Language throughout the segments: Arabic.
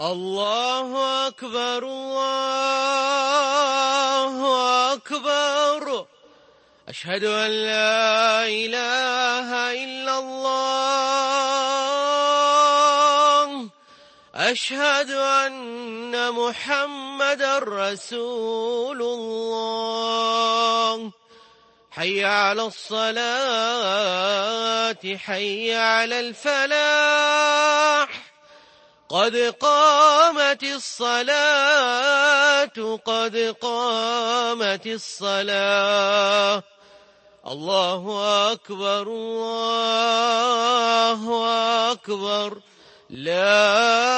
الله أكبر الله أكبر. أشهد أن لا إله إلا الله. أشهد أن محمدًا رسول الله. حي على الصلاة حي على الفلاح. قد قامت الصلاة قد قامت الصلاة. الله أكبر الله أكبر. لا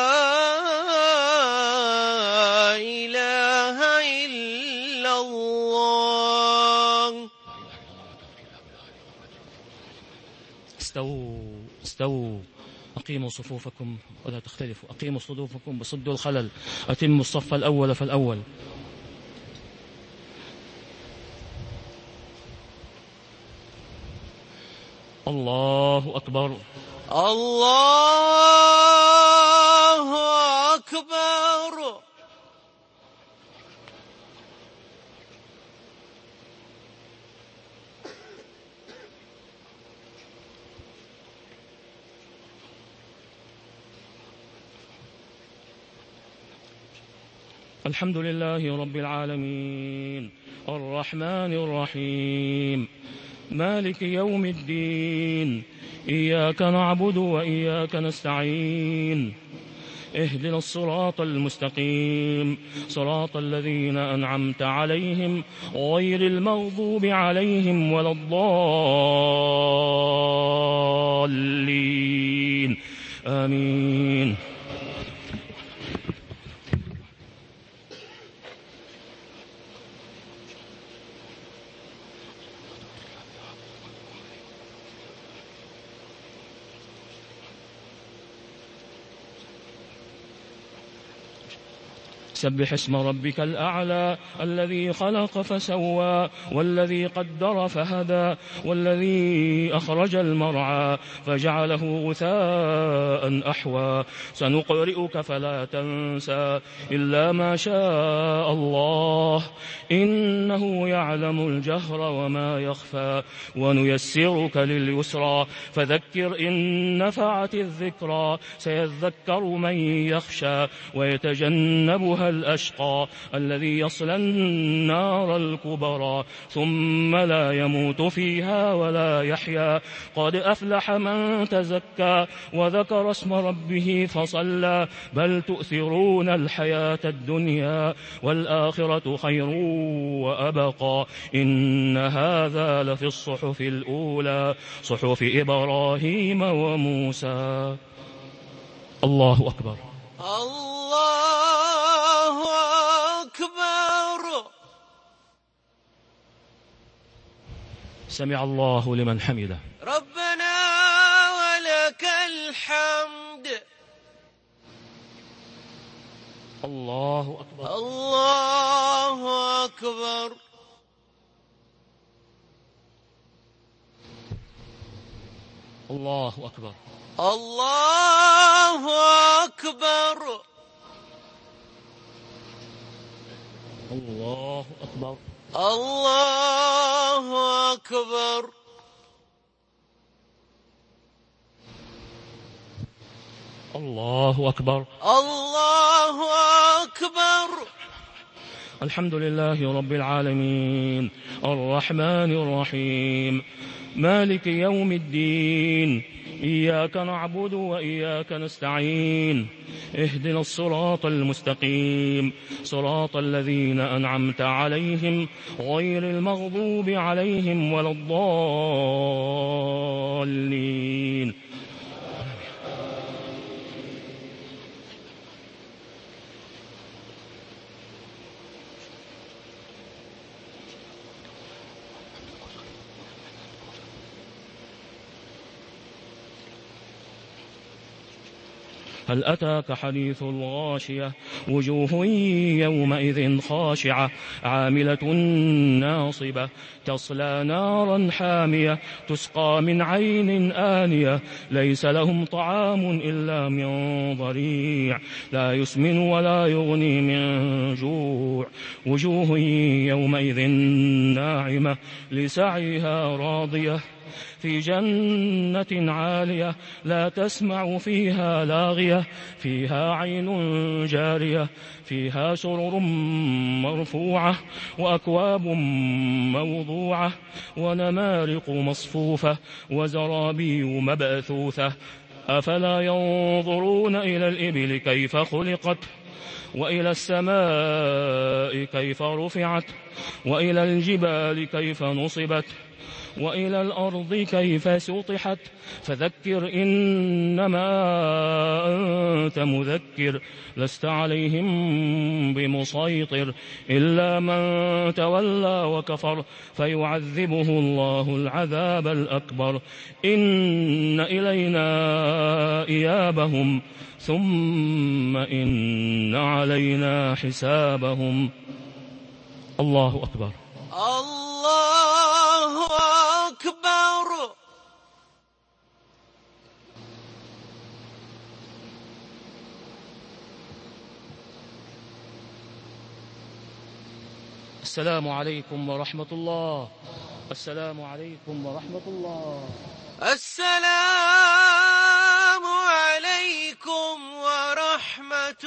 إله إلا الله. استووا أقيموا صفوفكم ولا تختلفوا. أقيموا صفوفكم وصدوا الخلل. أتموا الصف الأول فالأول. الله أكبر الله أكبر. الحمد لله رب العالمين الرحمن الرحيم مالك يوم الدين. إياك نعبد وإياك نستعين. اهدنا الصراط المستقيم صراط الذين أنعمت عليهم غير المغضوب عليهم ولا الضالين. آمين. سبح اسم ربك الأعلى الذي خلق فسوى والذي قدر فهدى والذي أخرج المرعى فجعله غثاء أحوى. سنقرئك فلا تنسى إلا ما شاء الله إنه يعلم الجهر وما يخفى. ونيسرك لليسرى فذكر إن نفعت الذكرى. سيذكر من يخشى ويتجنبها الأشقى الذي يصلى النار الكبرى ثم لا يموت فيها ولا يحيا. قد أفلح من تزكى وذكر اسم ربه فصلى. بل تؤثرون الحياة الدنيا والآخرة خير وأبقى. إن هذا لفي الصحف الأولى صحف إبراهيم وموسى. الله أكبر الله أكبر. سمع الله لمن حمده. ربنا ولك الحمد. الله أكبر الله أكبر. الله أكبر الله أكبر. الله أكبر الله أكبر. الله أكبر الله أكبر. الحمد لله رب العالمين الرحمن الرحيم مالك يوم الدين. إياك نعبد وإياك نستعين. اهدنا الصراط المستقيم صراط الذين أنعمت عليهم غير المغضوب عليهم ولا الضالين. هل أتاك حديث الغاشية وجوه يومئذ خاشعة عاملة ناصبة تصلى نارا حامية تسقى من عين آنية ليس لهم طعام إلا من ضريع لا يسمن ولا يغني من جوع وجوه يومئذ ناعمة لسعيها راضية في جنة عالية لا تسمع فيها لاغية فيها عين جارية فيها سرر مرفوعة وأكواب موضوعة ونمارق مصفوفة وزرابي مبثوثة أفلا ينظرون إلى الإبل كيف خلقت وإلى السماء كيف رفعت وإلى الجبال كيف نصبت وإلى الأرض كيف سطحت فذكر إنما أنت مذكر لست عليهم بمسيطر إلا من تولى وكفر فيعذبه الله العذاب الأكبر إن إلينا إيابهم ثم إن علينا حسابهم. الله أكبر. الله أكبر. السلام عليكم ورحمة الله. السلام عليكم ورحمة الله. السلام عليكم ورحمة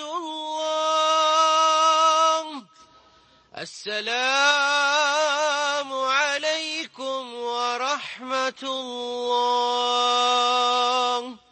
الله. السلام عليكم ورحمة الله.